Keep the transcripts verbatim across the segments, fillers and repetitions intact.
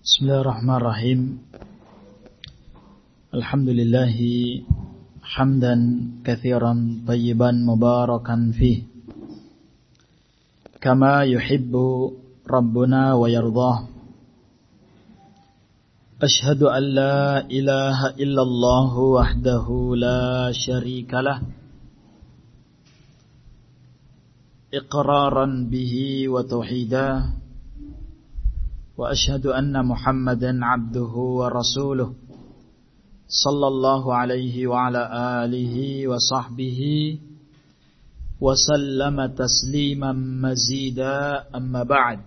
Bismillahirrahmanirrahim. Alhamdulillahi hamdan katsiran tayyiban mubarakan fih kama yuhibbu rabbuna wa yardah. Ashhadu an la ilaha illallah wahdahu la syarika lah iqraran bihi wa tauhidah. Wa ashhadu anna Muhammadan abduhu wa rasuluh sallallahu alaihi wa ala alihi wa sahbihi wa sallama tasliman mazida, amma ba'd.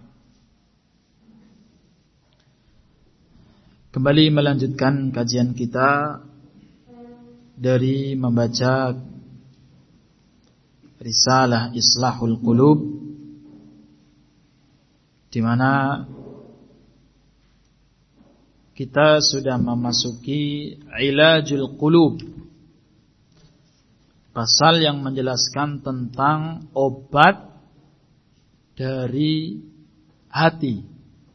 Kembali melanjutkan kajian kita dari membaca Risalah Islahul Qulub, di mana kita sudah memasuki Ilajul Qulub, pasal yang menjelaskan tentang obat dari hati.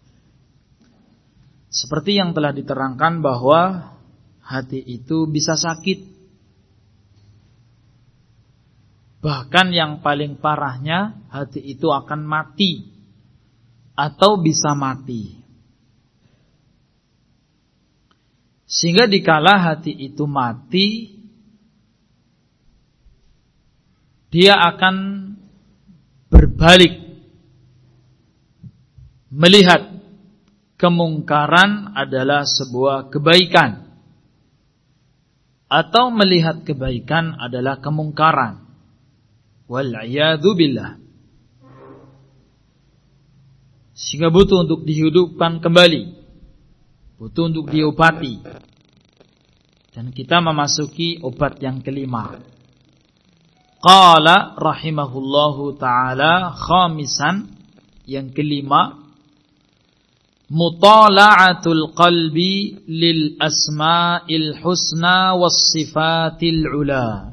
Seperti yang telah diterangkan bahwa hati itu bisa sakit. Bahkan yang paling parahnya, hati itu akan mati atau bisa mati. Sehingga dikala hati itu mati, dia akan berbalik melihat kemungkaran adalah sebuah kebaikan, atau melihat kebaikan adalah kemungkaran. Wal'iyadzu billah. Sehingga butuh untuk dihidupkan kembali, butuh untuk diobati. Dan kita memasuki obat yang kelima. Qala rahimahullahu ta'ala khamisan, yang kelima, mutala'atul qalbi lil asma'il husna was sifatil ula.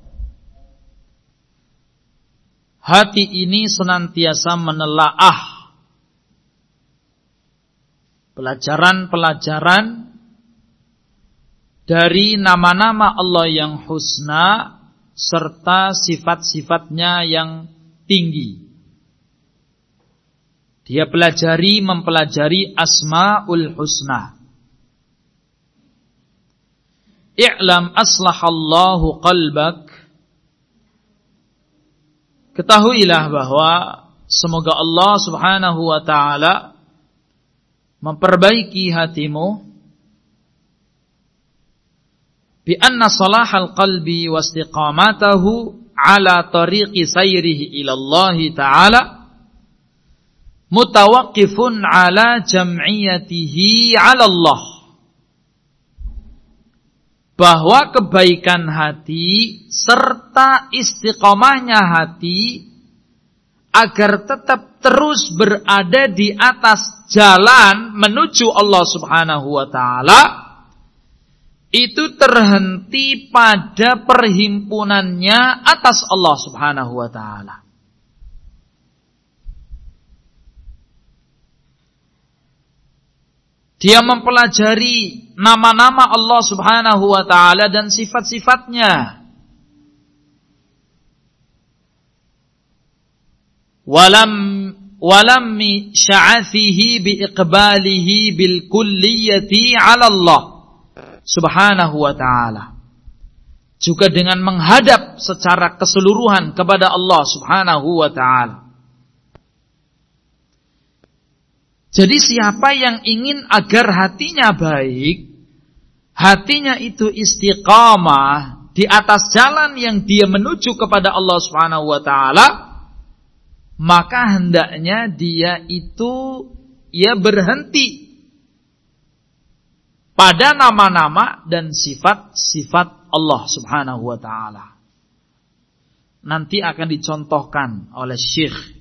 Hati ini senantiasa menelaah pelajaran-pelajaran dari nama-nama Allah yang husna serta sifat-sifatnya yang tinggi. Dia pelajari, mempelajari asma'ul husna. I'lam aslahallahu qalbak. Ketahuilah bahwa semoga Allah subhanahu wa ta'ala memperbaiki hatimu, bi anna salahal qalbi wa istiqamatahu ala tariqi sayrihi ila Allah ta'ala mutawaqqifun ala jam'iyatihi ala Allah. Bahwa kebaikan hati serta istiqamahnya hati agar tetap terus berada di atas jalan menuju Allah subhanahu wa ta'ala, itu terhenti pada perhimpunannya atas Allah subhanahu wa ta'ala. Dia mempelajari nama-nama Allah subhanahu wa ta'ala dan sifat-sifatnya. Walam walammi sya'athihi biiqbalihi bil kulliyati 'ala Allah subhanahu wa ta'ala. Juga dengan menghadap secara keseluruhan kepada Allah subhanahu wa ta'ala. Jadi siapa yang ingin agar hatinya baik, hatinya itu istiqamah di atas jalan yang dia menuju kepada Allah subhanahu wa ta'ala, maka hendaknya dia itu ia berhenti pada nama-nama dan sifat-sifat Allah subhanahu wa ta'ala. Nanti akan dicontohkan oleh Syekh.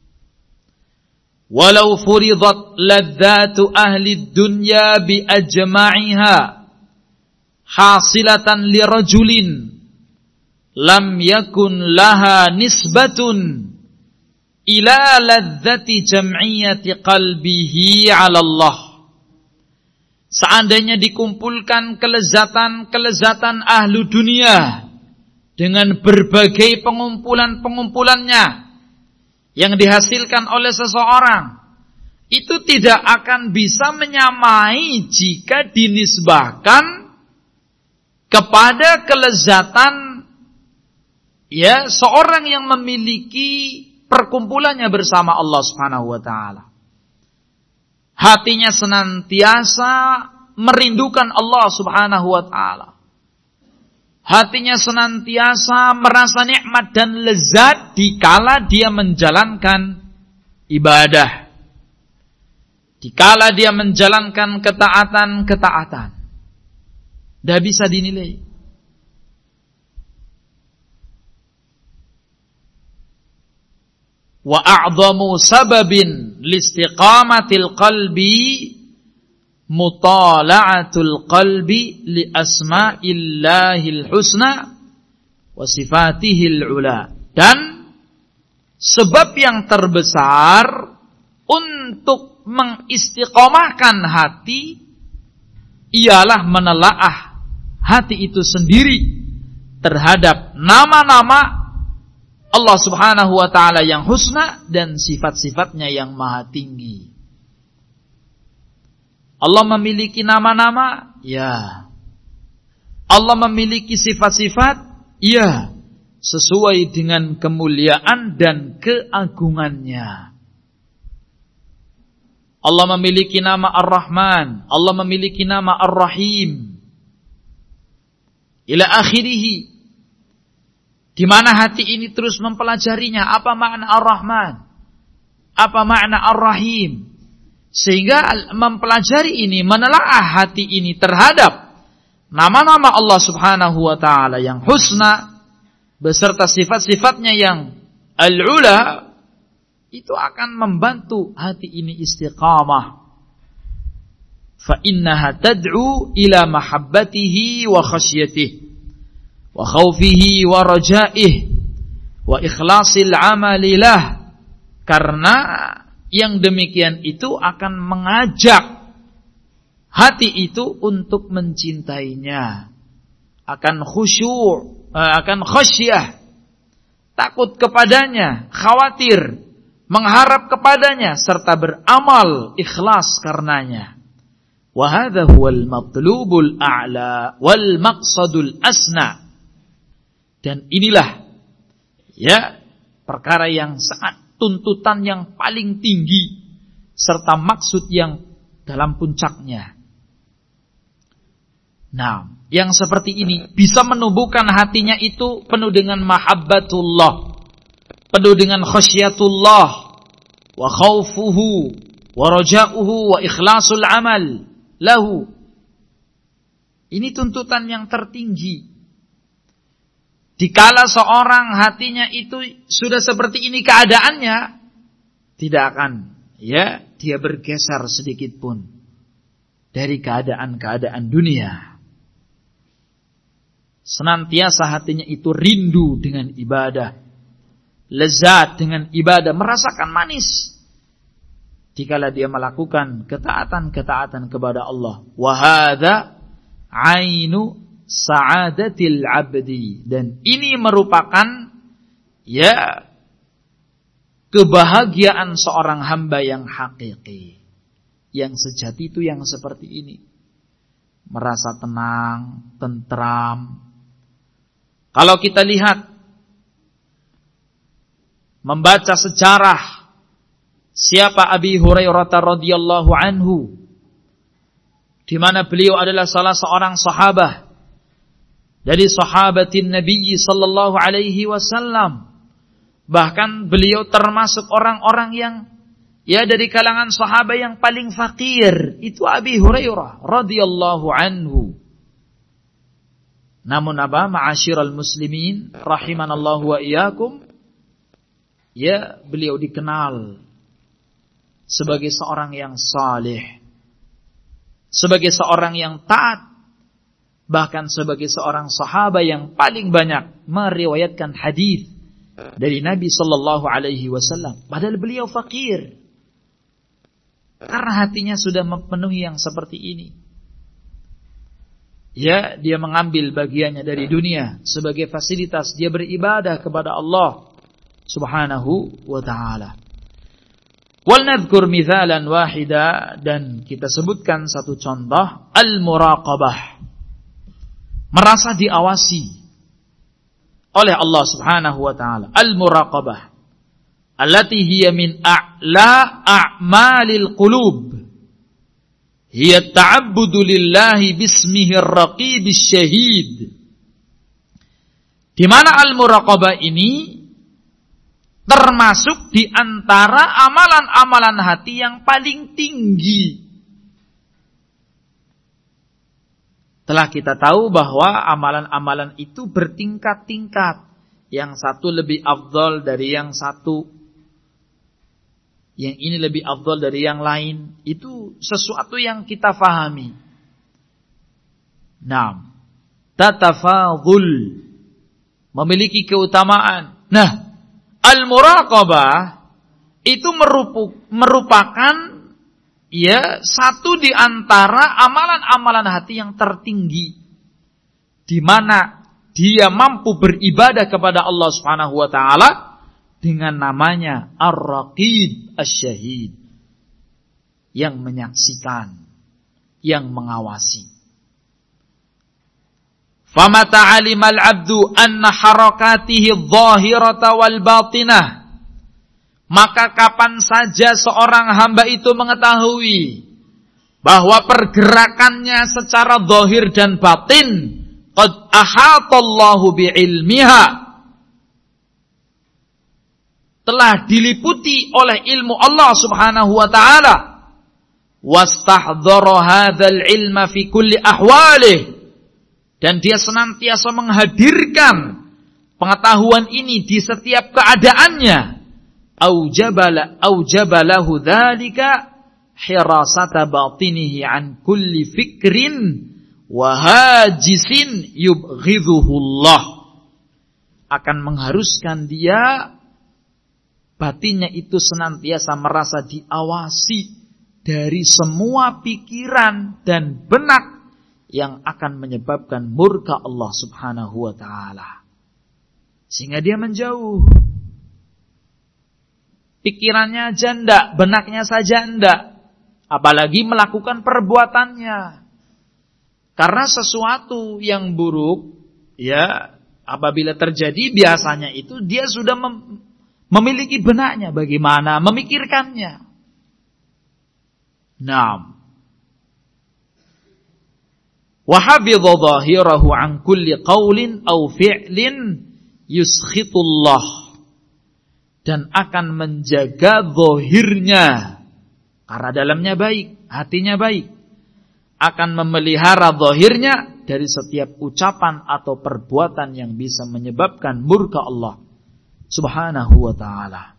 Walau furidat ladzatu ahli dunya bi ajma'iha hasilatan lirajulin lam yakun laha nisbatun ila ladzati jam'iyati qalbihi 'ala Allah. seandainya dikumpulkan kelezatan-kelezatan ahlu dunia dengan berbagai pengumpulan-pengumpulannya yang dihasilkan oleh seseorang, itu tidak akan bisa menyamai jika dinisbahkan kepada kelezatan ya seorang yang memiliki perkumpulannya bersama Allah Subhanahu wa taala. Hatinya senantiasa merindukan Allah Subhanahu wa taala. Hatinya senantiasa merasa nikmat dan lezat dikala dia menjalankan ibadah. Dikala dia menjalankan ketaatan-ketaatan. Dah bisa dinilai. Wa a'dhamu sababin listiqamatil qalbi mutala'atul qalbi li asma'illahil husna wa sifatihil ula. Dan sebab yang terbesar untuk mengistiqomahkan hati ialah menelaah hati itu sendiri terhadap nama-nama Allah Subhanahu wa taala yang husna dan sifat-sifatnya yang maha tinggi. Allah memiliki nama-nama? Ya. Allah memiliki sifat-sifat? Ya. Sesuai dengan kemuliaan dan keagungannya. Allah memiliki nama Ar-Rahman, Allah memiliki nama Ar-Rahim. Ila akhirih. Di mana hati ini terus mempelajarinya, apa makna Ar-Rahman? Apa makna Ar-Rahim? Sehingga mempelajari ini, menelaah hati ini terhadap nama-nama Allah Subhanahu wa taala yang husna beserta sifat-sifatnya yang al-ula, itu akan membantu hati ini istiqamah. Fa innaha tad'u ila mahabbatihi wa khasyatihi wa khawfihi wa raja'ih wa ikhlasil amali lah. Karena yang demikian itu akan mengajak hati itu untuk mencintainya, akan khusyuk, akan khasyah, takut kepadanya, khawatir, mengharap kepadanya, serta beramal ikhlas karenanya. Wa hadha huwal matlubul a'la wal maqsadul asna. Dan inilah ya perkara yang sangat tuntutan yang paling tinggi serta maksud yang dalam puncaknya. Nah, yang seperti ini bisa menumbuhkan hatinya itu penuh dengan mahabbatullah, penuh dengan khasyatullah, wa khaufuhu, wa raja'uhu, wa ikhlasul amal lahu. Ini tuntutan yang tertinggi. Dikala seorang hatinya itu sudah seperti ini keadaannya, tidak akan ya dia bergeser sedikit pun dari keadaan-keadaan dunia. Senantiasa hatinya itu rindu dengan ibadah, lezat dengan ibadah, merasakan manis dikala dia melakukan ketaatan-ketaatan kepada Allah. Wa hadza ainu sa'adatil abdi, dan ini merupakan ya kebahagiaan seorang hamba yang hakiki, yang sejati itu yang seperti ini, merasa tenang, tentram. Kalau kita lihat membaca sejarah siapa Abi Hurairah radhiyallahu anhu, di mana beliau adalah salah seorang sahabat dari sahabatin Nabi sallallahu alaihi wasallam. Bahkan beliau termasuk orang-orang yang ya dari kalangan sahabat yang paling fakir, itu Abi Hurairah radhiyallahu anhu. Namun apa, ma'asyiral muslimin rahimanallahu wa iyyakum, ya beliau dikenal sebagai seorang yang saleh, sebagai seorang yang taat, bahkan sebagai seorang sahabat yang paling banyak meriwayatkan hadis dari Nabi sallallahu alaihi wasallam. Padahal beliau fakir, karena hatinya sudah memenuhi yang seperti ini. ya dia mengambil bagiannya dari dunia sebagai fasilitas dia beribadah kepada Allah Subhanahu wa ta'ala. Wal nadhkur mithalan wahida, dan kita sebutkan satu contoh, al-muraqabah. Merasa diawasi oleh Allah Subhanahu wa ta'ala. Al-muraqabah allati hiya min a'la a'malil qulub. Hiya ta'abbudu lillahi bismihi ar-raqibis syahid. Di mana al-muraqabah ini termasuk di antara amalan-amalan hati yang paling tinggi. Telah kita tahu bahwa amalan-amalan itu bertingkat-tingkat. Yang satu lebih afdal dari yang satu. Yang ini lebih afdal dari yang lain. Itu sesuatu yang kita fahami. Naam. Tatafadhul. Memiliki keutamaan. Nah, al-muraqabah itu merupakan ya satu di antara amalan-amalan hati yang tertinggi, di mana dia mampu beribadah kepada Allah Subhanahu wa taala dengan namanya Ar-Raqib Asy-Syahid, yang menyaksikan, yang mengawasi. Famata 'alimal 'abdu anna harakatihi adh-dhahirata wal batinah, maka kapan saja seorang hamba itu mengetahui bahwa pergerakannya secara zahir dan batin qad ahatallahu bi'ilmiha, telah diliputi oleh ilmu Allah Subhanahu wa taala, wastahdhara hadzal ilma fi kulli ahwalih, dan dia senantiasa menghadirkan pengetahuan ini di setiap keadaannya, aujabala aujabalahu dzalika hirasata batinihi an kulli fikrin wa hajisin yubghidhuhullah, akan mengharuskan dia batinnya itu senantiasa merasa diawasi dari semua pikiran dan benak yang akan menyebabkan murka Allah Subhanahu wa ta'ala, sehingga dia menjauh. Pikirannya aja enggak, benaknya saja enggak, apalagi melakukan perbuatannya. Karena sesuatu yang buruk, ya, apabila terjadi biasanya itu dia sudah mem- memiliki benaknya, bagaimana memikirkannya. Naam. Wa hafidha dhahirahu an kulli qaulin aw fi'lin yuskhitullah, dan akan menjaga zahirnya karena dalamnya baik, hatinya baik, akan memelihara zahirnya dari setiap ucapan atau perbuatan yang bisa menyebabkan murka Allah Subhanahu wa ta'ala.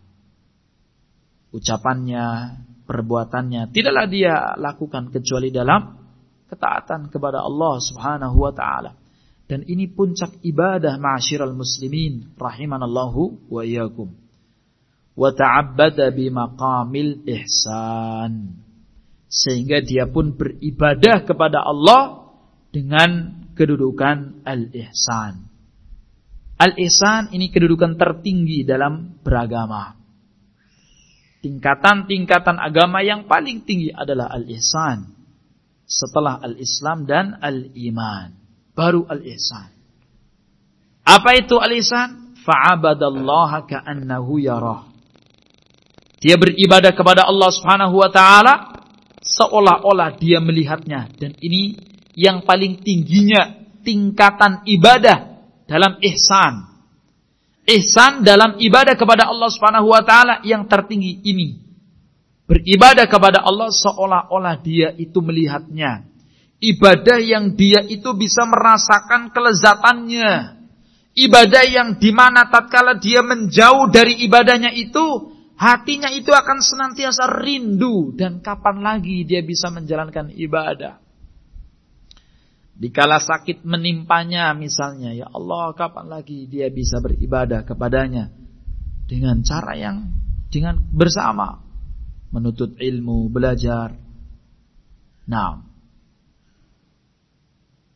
Ucapannya, perbuatannya tidaklah dia lakukan kecuali dalam ketaatan kepada Allah Subhanahu wa ta'ala. Dan ini puncak ibadah ma'asyiral muslimin rahimanallahu wa iyyakum. Wa ta'abbada bimaqamil ihsan, sehingga dia pun beribadah kepada Allah dengan kedudukan al-ihsan. Al-ihsan ini kedudukan tertinggi dalam beragama. Tingkatan-tingkatan agama yang paling tinggi adalah al-ihsan. Setelah al-Islam dan al-iman, baru al-ihsan. Apa itu al-ihsan? Fa'abadallaha ka'annahu yarah. Dia beribadah kepada Allah Subhanahu wa ta'ala seolah-olah dia melihatnya. Dan ini yang paling tingginya tingkatan ibadah dalam ihsan. Ihsan dalam ibadah kepada Allah Subhanahu wa ta'ala yang tertinggi ini. Beribadah kepada Allah seolah-olah dia itu melihatnya. Ibadah yang dia itu bisa merasakan kelezatannya. Ibadah yang dimana tatkala dia menjauh dari ibadahnya itu, hatinya itu akan senantiasa rindu. Dan kapan lagi dia bisa menjalankan ibadah. Dikala sakit menimpanya misalnya, ya Allah, kapan lagi dia bisa beribadah kepadanya. Dengan cara yang dengan bersama. Menuntut ilmu, belajar. Nah,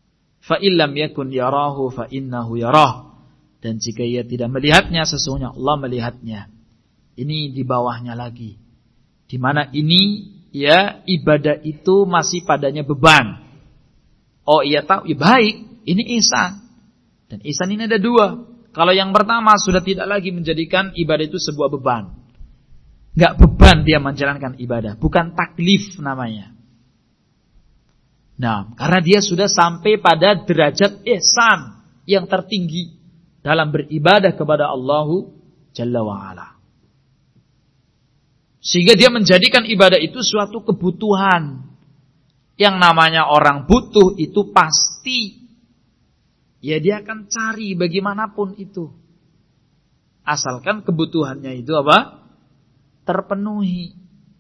fa illam yakun yarahu fa innahu yarah. Dan jika ia tidak melihatnya, sesungguhnya Allah melihatnya. Ini di bawahnya lagi. Di mana ini ya ibadah itu masih padanya beban. Oh ia tahu, ya baik, ini ihsan. Dan ihsan ini ada dua. Kalau yang pertama sudah tidak lagi menjadikan ibadah itu sebuah beban. Enggak beban dia menjalankan ibadah, bukan taklif namanya. Nah, karena dia sudah sampai pada derajat ihsan yang tertinggi dalam beribadah kepada Allah Jalla wa'ala. Sehingga dia menjadikan ibadah itu suatu kebutuhan. Yang namanya orang butuh itu pasti. Ya dia akan cari bagaimanapun itu. Asalkan kebutuhannya itu apa? Terpenuhi.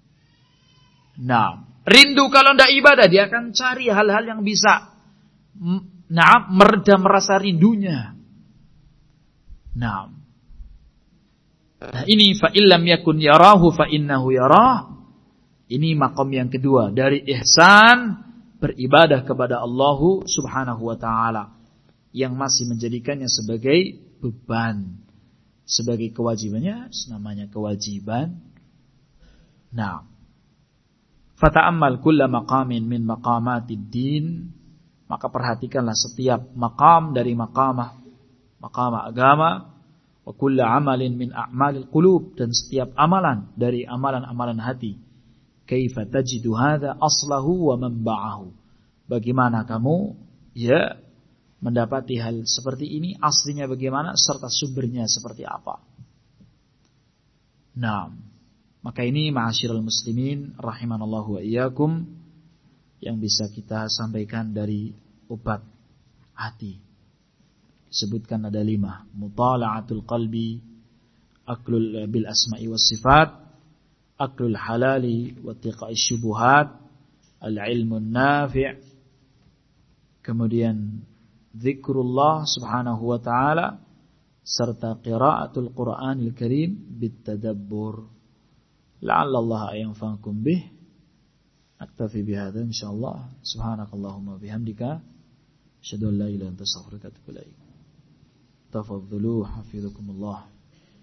Nah, rindu kalau tidak ibadah, dia akan cari hal-hal yang bisa nah, meredam rasa rindunya. Nah, nah ini fa illam yakun yarahu fa innahu yarah. Ini makom yang kedua dari ihsan beribadah kepada Allah Subhanahu wa taala yang masih menjadikannya sebagai beban, sebagai kewajibannya, namanya kewajiban. Nah, fata'ammal kulla maqamin min maqamatid din, maka perhatikanlah setiap maqam dari maqamah maqamah agama, wa kulla amalin min a'malil qulub, dan setiap amalan dari amalan-amalan hati. Kaifa tajidu hadza aslahu wa manba'ahu, bagaimana kamu ya mendapati hal seperti ini, aslinya bagaimana serta sumbernya seperti apa. Nah, maka ini ma'asyiral muslimin rahimanallahu wa iyyakum yang bisa kita sampaikan dari obat hati. Disebutkan ada lima: mutala'atul qalbi, aklul bil asma'i was sifat, aklul halali wa tiqa'i syubuhat, al-ilmun nafi', kemudian zikrullah subhanahu wa ta'ala, serta qiraatul Qur'anil Karim bitadabbur. La'allallah yanfa'ukum bih. Aktafi bihadza insyaallah. Subhanakallahumma bihamdika asyhadu an la ilaha illa anta astaghfiruka wa atubu ilaik. Tafadhalu hafizakumullah.